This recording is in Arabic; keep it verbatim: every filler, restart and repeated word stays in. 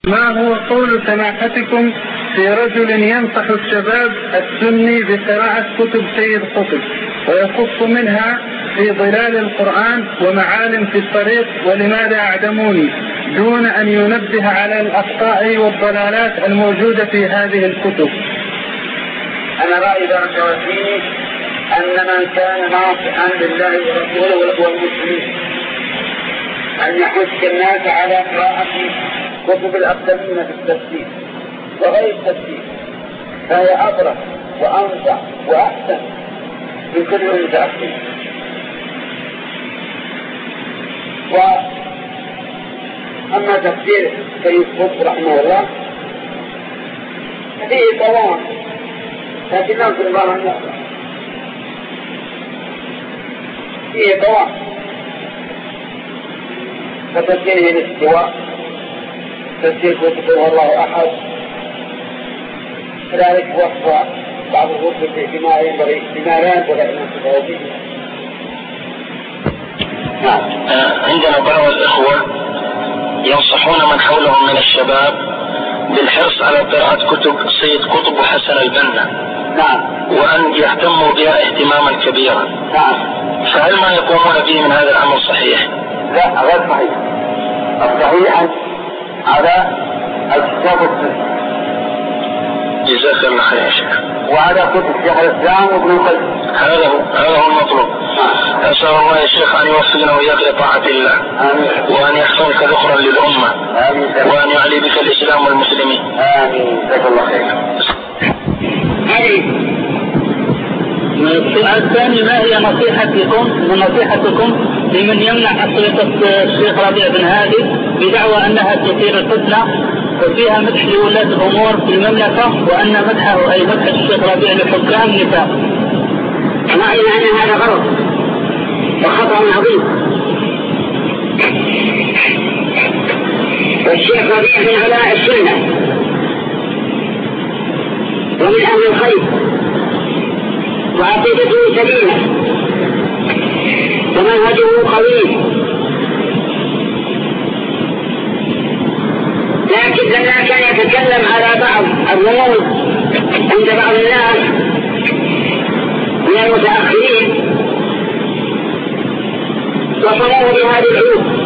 ما هو قول سماحتكم في رجل ينصح الشباب السني بقراءة كتب سيد قطب ويخص منها في ظلال القرآن ومعالم في الطريق ولماذا أعدموني، دون أن ينبه على الأخطاء والضلالات الموجودة في هذه الكتب؟ أنا رأيي بارك الله فيك أن من كان ناصحا لله ورسوله والمسلمين أن يحث الناس على قراءة كتب الأقدمين في التفسير وغير التفسير، فهي أبرك وأنفع وأحسن من كل المتأخرين. وأما تفسير سيد قطب رحمه الله فيه طوال، لكن ننصر الله عنه فيه طوال، فتفسيره الاستواء، تفسير كتب والله أحد، كذلك وصف بعض الرسل بما ينبغي بما لا ينبغي أن ينصفه به. نعم. عندنا بعض الإخوة ينصحون من حولهم من الشباب بالحرص على قراءة كتب سيد قطب وحسن البنا. نعم. وأن يهتموا بها اهتماما كبيرا. نعم. فهل ما يقومون به من هذا الأمر صحيح؟ لا، غير صحيح. الصحيح على الكتاب السنة. جزاك الله خير يا شيخ. وعلى كتب شيخ الإسلام وابن القيم. هذا هو هذا هو المطلوب. أسأل الله يا شيخ أن يوفقنا وإياك لطاعة الله. آمين. وأن يحفظك ذخرا للأمة. آمين. وأن يعلي بك الإسلام والمسلمين. آمين. جزاك الله خير. السؤال الثاني: ما هي نصيحتكم ونصيحتكم لمن يمنع حقيقة الشيخ ربيع بن هادي بدعوى أنها تثير الفتنة وفيها مدح لولاة الأمور في المملكة، وأن مدحه أي مدح الشيخ ربيع لحكام نفاق؟ أنا أعلم أن هذا غلط وخطأ عظيم، والشيخ ربيع من علماء السنة ومن أهل الخير، وعقيدته سليمة ومنهجه قوي، لكن لما كان يتكلم على بعض الرموز عند بعض الناس من المتأخرين وصلوا بهذه العلوم